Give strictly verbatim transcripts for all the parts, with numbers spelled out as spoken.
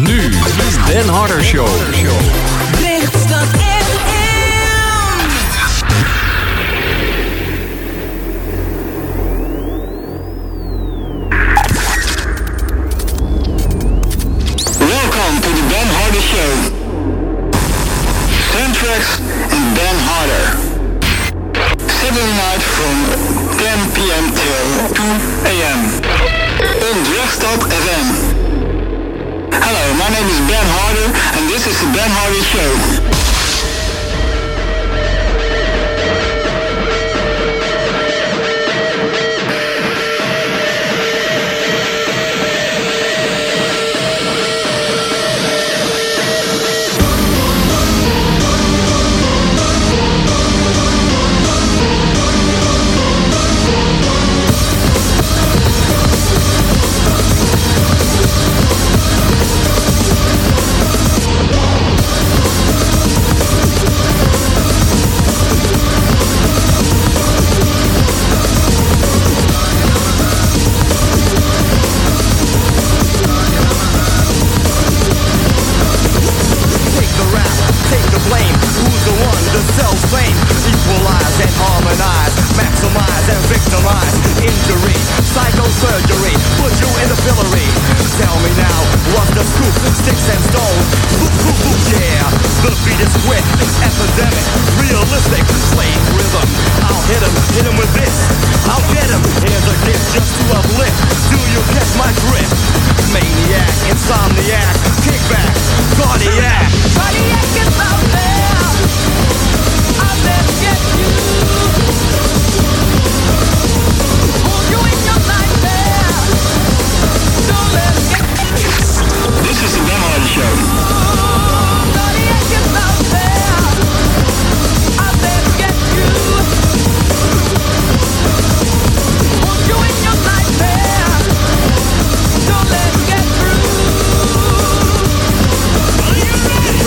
Nu, Ben Harder Show. Lichtstad F M. Welcome to the Ben Harder Show. Soundtracks and Ben Harder. Saturday night from ten p.m. till two a.m. on Lichtstad F M. Hello, my name is Ben Harder and this is the Ben Harder Show. Don't let it get through.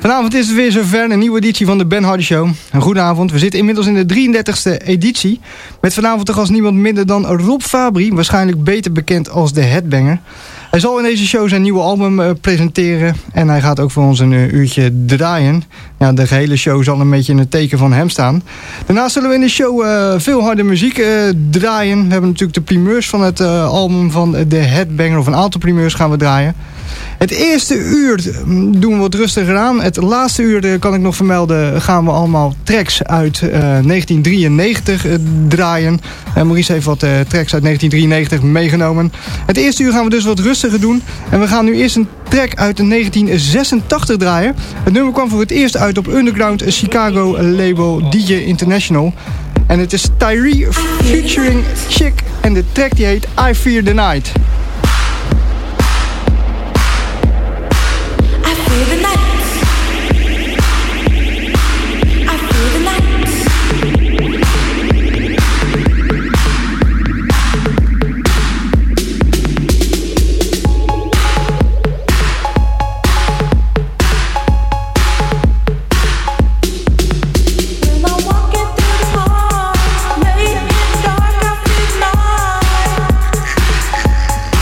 Vanavond is het weer zover, een nieuwe editie van de Ben Harder Show. Een goede avond, we zitten inmiddels in de drieëndertigste editie. Met vanavond toch als niemand minder dan Rob Fabri, waarschijnlijk beter bekend als de Headbanger. Hij zal in deze show zijn nieuwe album uh, presenteren en hij gaat ook voor ons een uh, uurtje draaien. Ja, de gehele show zal een beetje in het teken van hem staan. Daarnaast zullen we in de show uh, veel harde muziek uh, draaien. We hebben natuurlijk de primeurs van het uh, album van de Headbanger, of een aantal primeurs gaan we draaien. Het eerste uur doen we wat rustiger aan. Het laatste uur, kan ik nog vermelden, gaan we allemaal tracks uit uh, negentien drieënnegentig uh, draaien. Uh, Maurice heeft wat uh, tracks uit negentien drieënnegentig meegenomen. Het eerste uur gaan we dus wat rustiger doen. En we gaan nu eerst een track uit negentien zesentachtig draaien. Het nummer kwam voor het eerst uit op Underground Chicago label D J International. En het is Tyree featuring Chick. En de track die heet I Fear the Night. Late in dark, I feel night.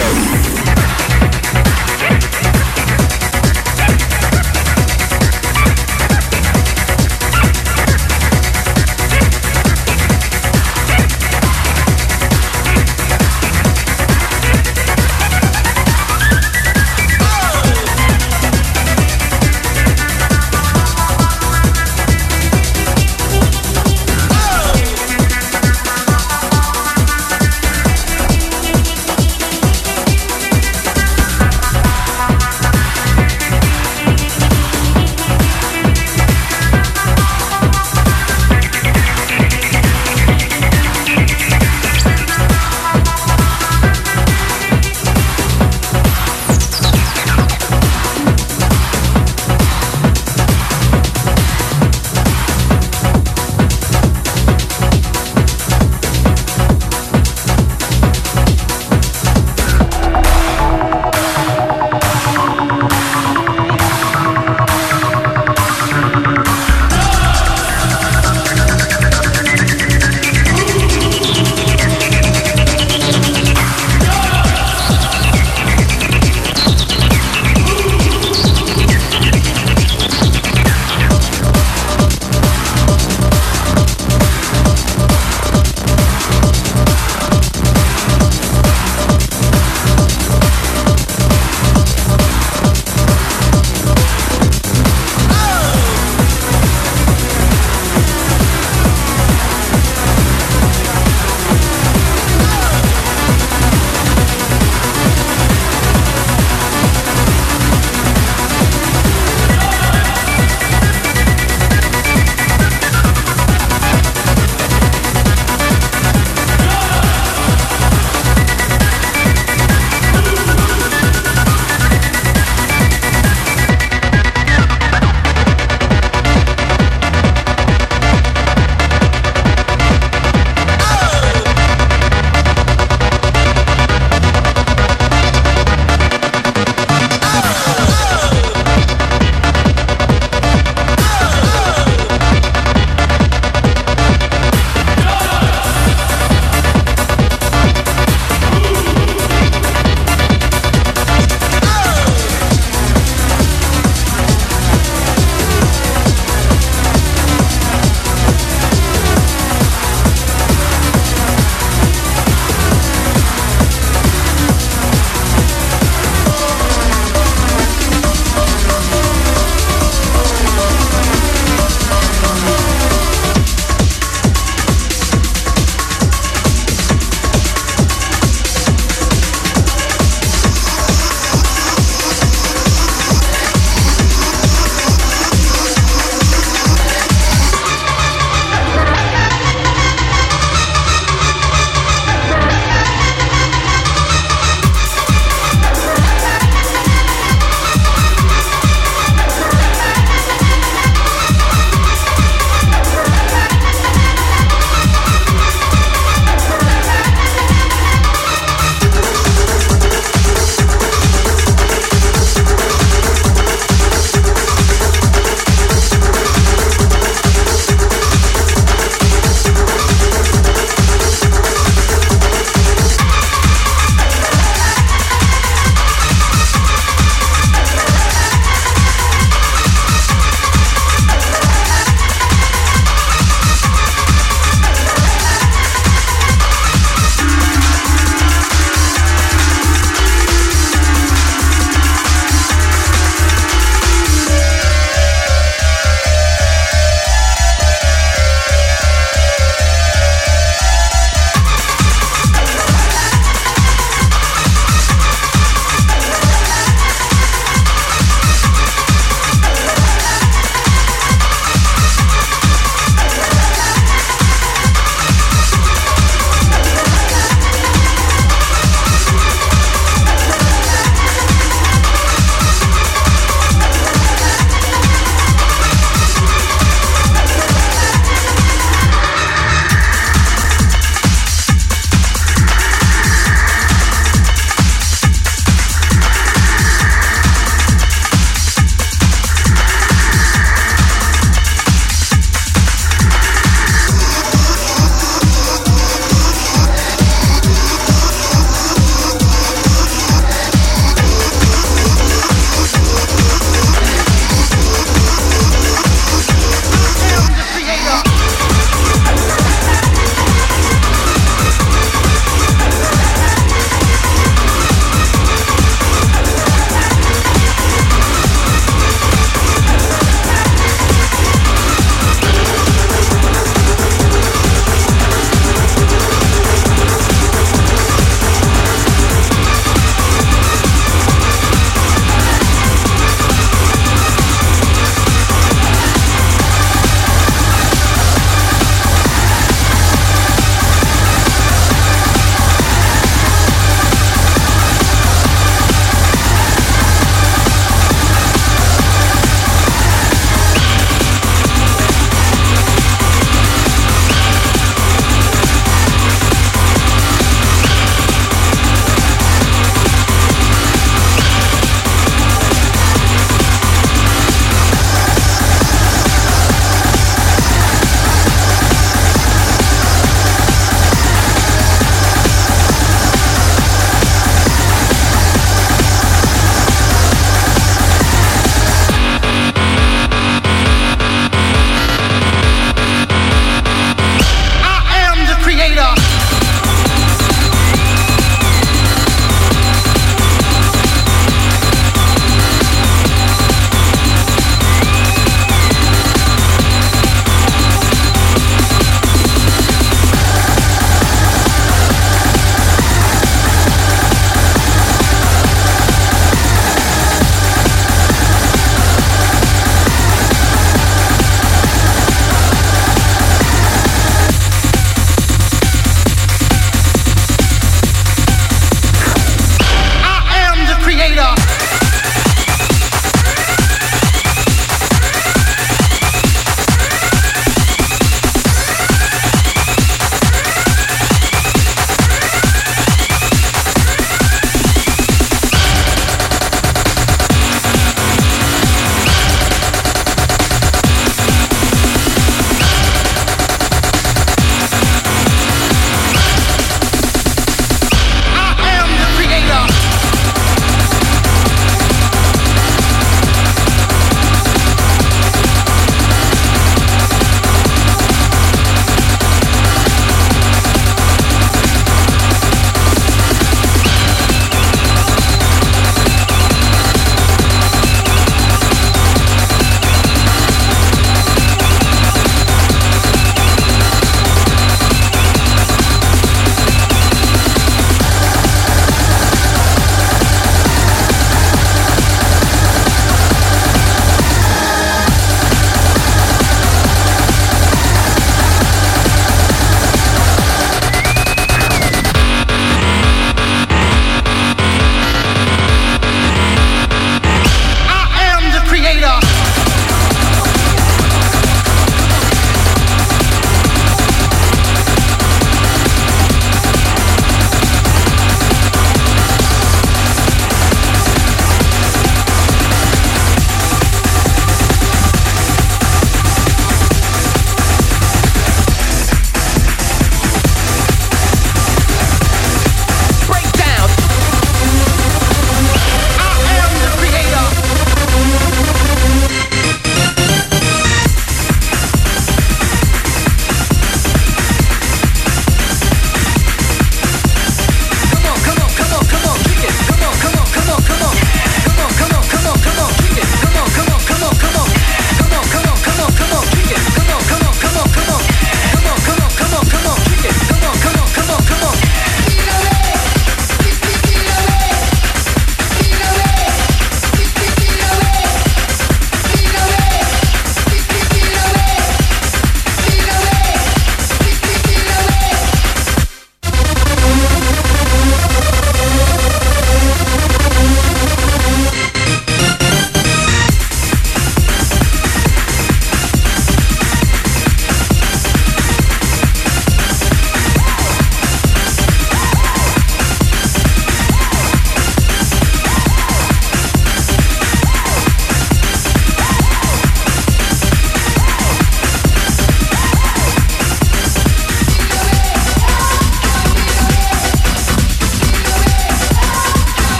Show.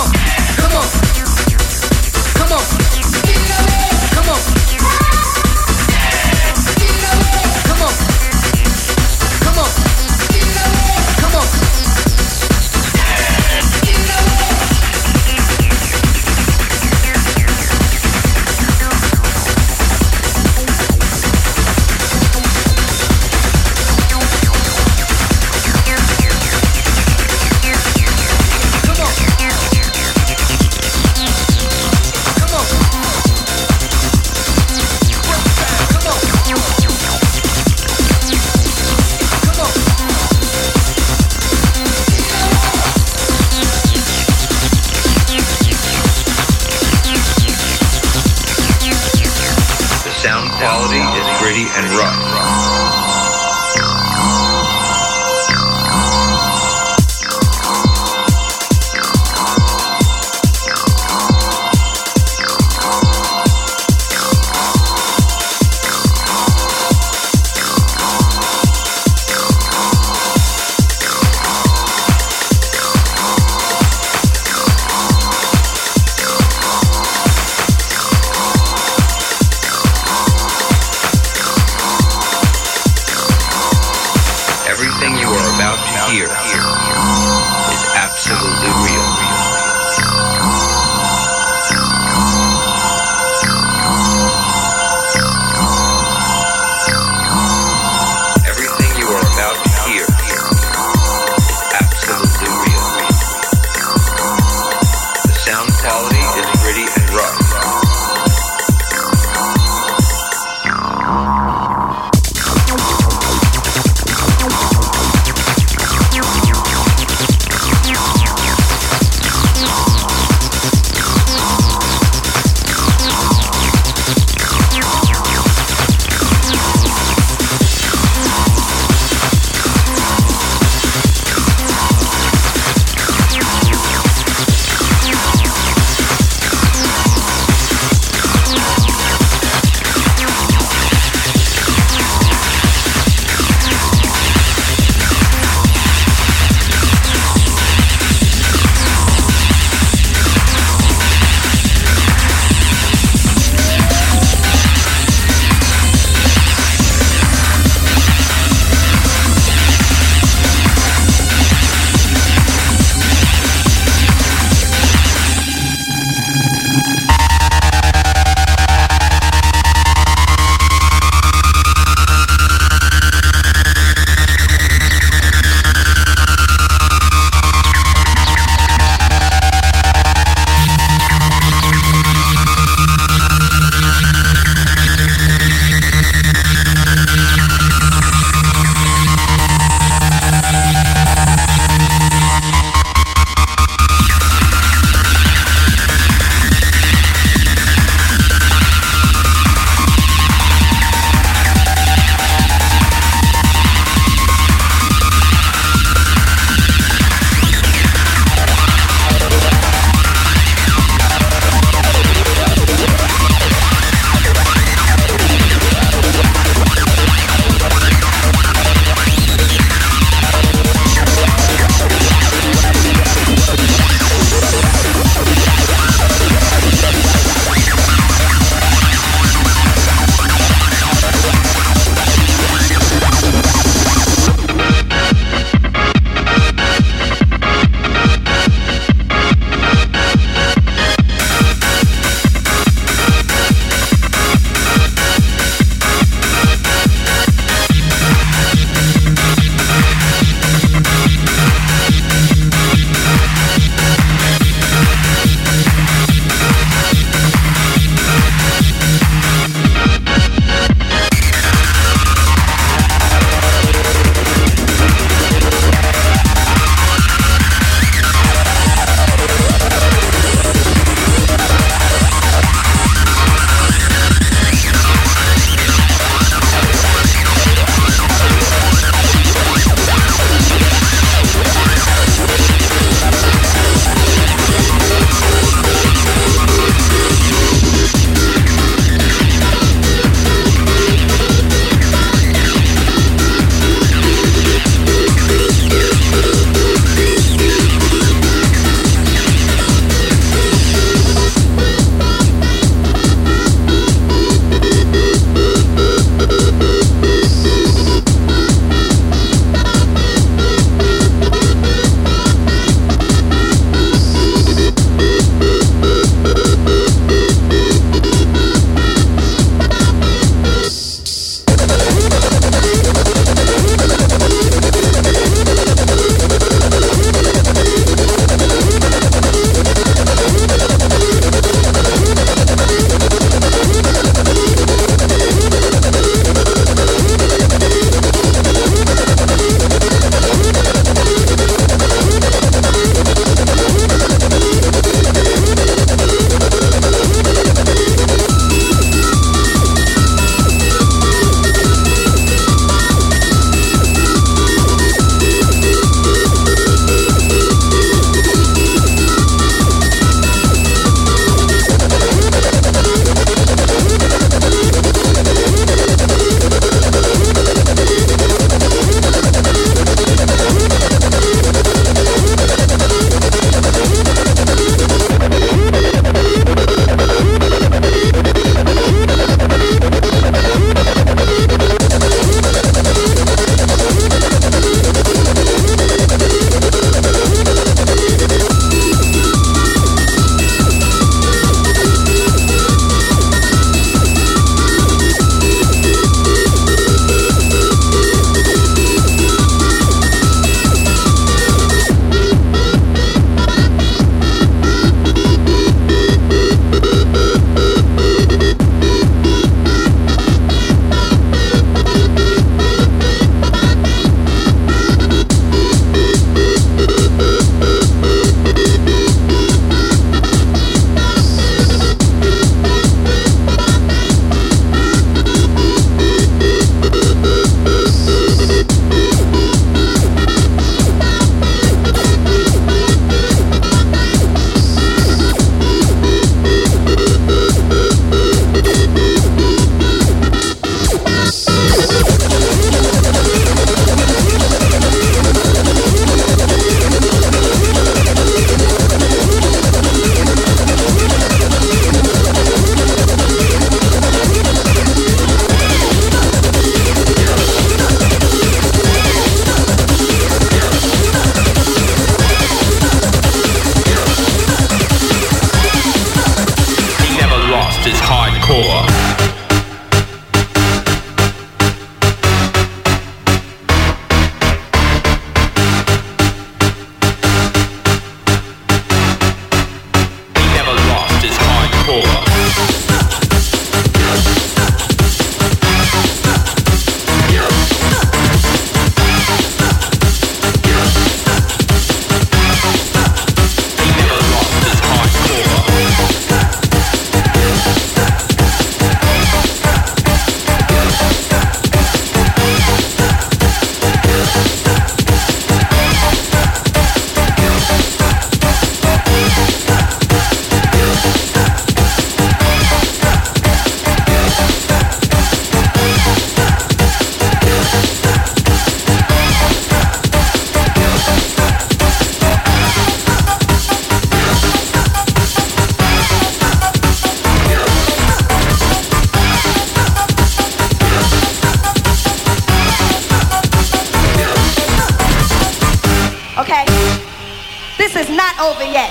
quality is gritty and rough. Everything you are about to hear is absolutely real. Everything you are about to hear is absolutely real. The sound quality is gritty and rough. is not over yet.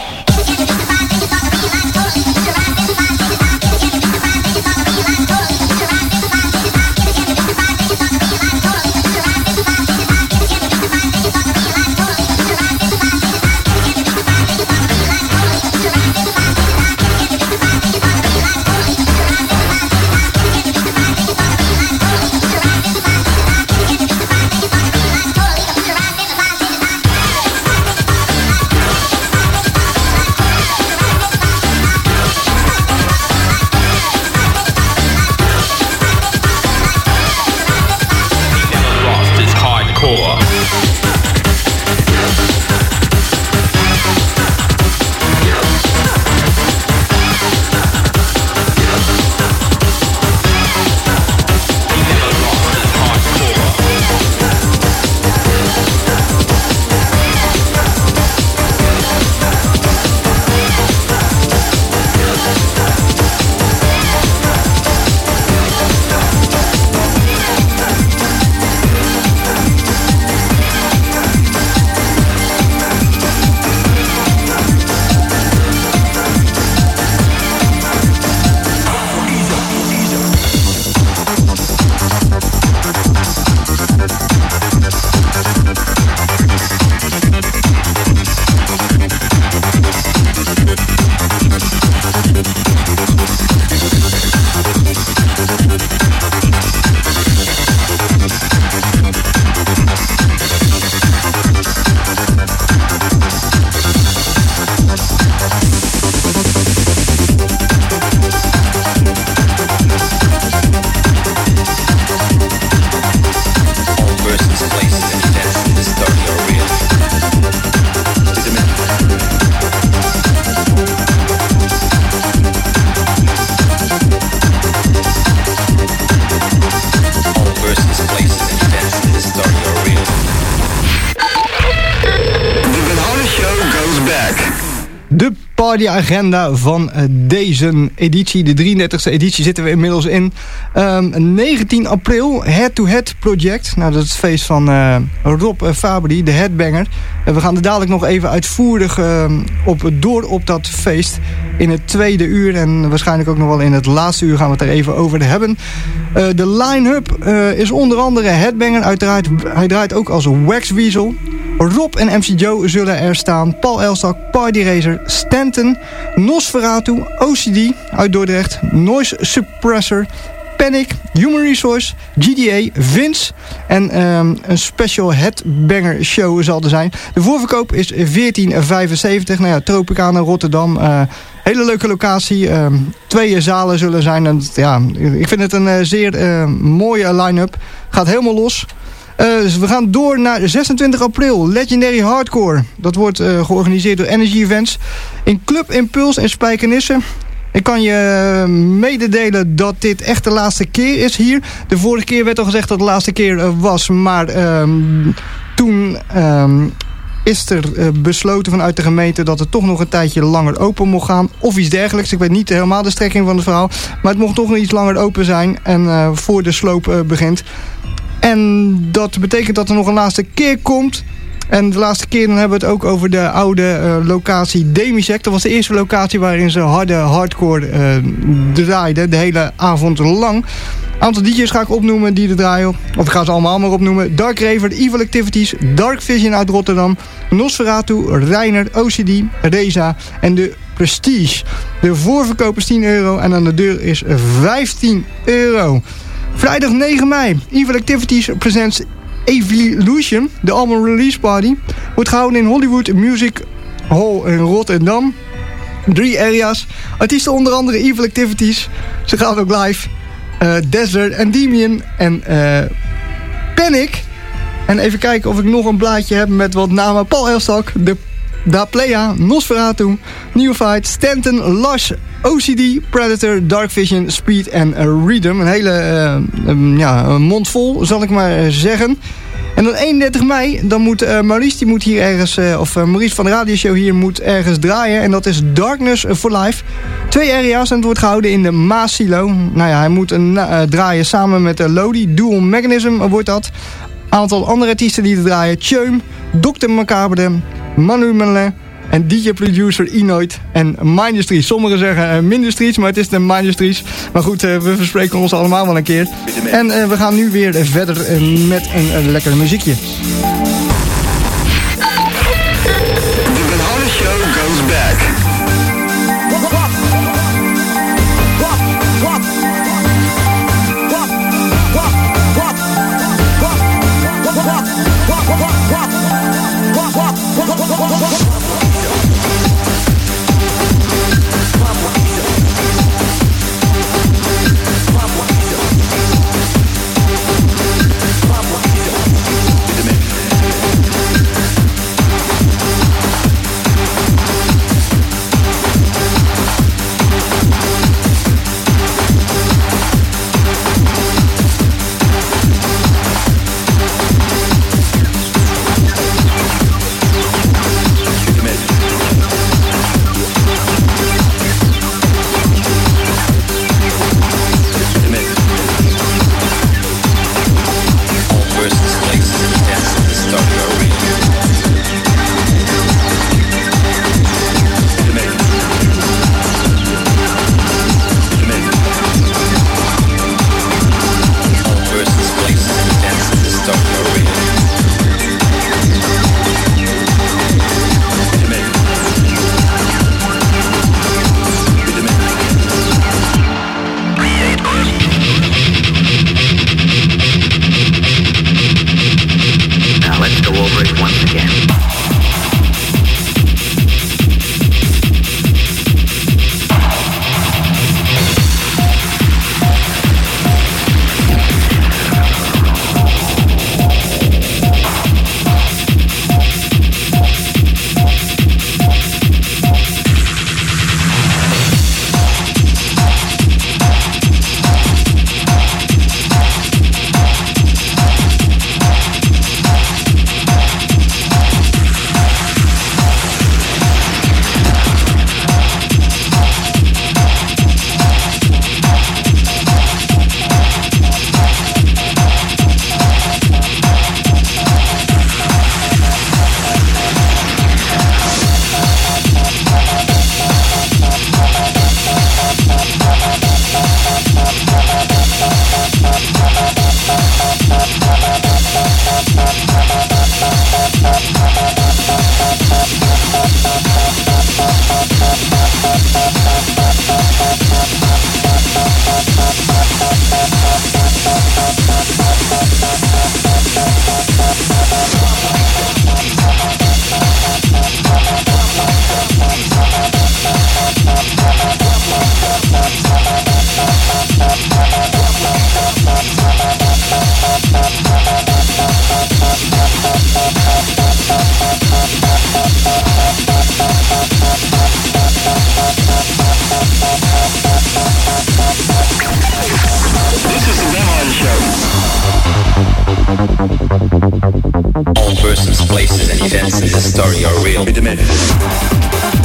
Partyagenda van uh, deze editie, de drieëndertigste editie, zitten we inmiddels in. Um, negentien april, Head to Head Project. Nou, dat is het feest van uh, Rob uh, Fabry, de headbanger. Uh, we gaan er dadelijk nog even uitvoerig uh, op, door op dat feest in het tweede uur. En waarschijnlijk ook nog wel in het laatste uur gaan we het er even over hebben. Uh, de line-up uh, is onder andere headbanger. Uiteraard, hij draait ook als Wax Weasel. Rob en M C Joe zullen er staan. Paul Elstak, Party Racer, Stanton, Nosferatu, O C D uit Dordrecht, Noise Suppressor, Panic, Human Resource, G D A, Vince en um, een special headbanger show zal er zijn. De voorverkoop is veertien vijfenzeventig. Nou ja, Tropicana, Rotterdam. Uh, hele leuke locatie. Uh, twee zalen zullen zijn. En, ja, ik vind het een uh, zeer uh, mooie line-up. Gaat helemaal los. Uh, dus we gaan door naar zesentwintig april. Legendary Hardcore. Dat wordt uh, georganiseerd door Energy Events. In Club Impulse in Spijkenisse. Ik kan je uh, mededelen dat dit echt de laatste keer is hier. De vorige keer werd al gezegd dat het de laatste keer uh, was. Maar uh, toen uh, is er uh, besloten vanuit de gemeente dat het toch nog een tijdje langer open mocht gaan. Of iets dergelijks. Ik weet niet helemaal de strekking van het verhaal. Maar het mocht toch nog iets langer open zijn. En uh, voor de sloop uh, begint. En dat betekent dat er nog een laatste keer komt. En de laatste keer dan hebben we het ook over de oude uh, locatie Demisec. Dat was de eerste locatie waarin ze harde hardcore uh, draaiden. De hele avond lang. Een aantal D J's ga ik opnoemen die er draaien. Of ik ga ze allemaal maar opnoemen. Dark Raver, Evil Activities, Dark Vision uit Rotterdam, Nosferatu, Reiner, O C D, Reza en de Prestige. De voorverkoop is tien euro en aan de deur is vijftien euro. Vrijdag negen mei, Evil Activities presents Evolution, de album release party. Wordt gehouden in Hollywood Music Hall in Rotterdam. Drie areas. Artiesten onder andere Evil Activities. Ze gaan ook live. Uh, Desert, Endymion en uh, Panic. En even kijken of ik nog een blaadje heb met wat namen. Paul Elstak, de Da Playa, Nosferatu, Neophyte, Stanton, Lush, O C D, Predator, Dark Vision, Speed en uh, Rhythm. Een hele uh, um, ja, een mond vol, zal ik maar uh, zeggen. En dan eenendertig mei, dan moet uh, Maurice, die moet hier ergens, uh, of uh, Maurice van de radioshow hier moet ergens draaien. En dat is Darkness for Life. Twee area's en het wordt gehouden in de Maasilo. Nou ja, hij moet uh, uh, draaien samen met uh, Lodi. Dual Mechanism wordt dat. Aantal andere artiesten die er draaien. Tjöum, dokter Macabre, Manu Melin, En D J-producer Inoid en Mindustries. Sommigen zeggen uh, Mindustries, maar het is de Mindustries. Maar goed, uh, we verspreken ons allemaal wel een keer. En uh, we gaan nu weer uh, verder uh, met een uh, lekker muziekje. The Ben Harder Show goes back. All persons, places, and events in this story are real. Wait a minute.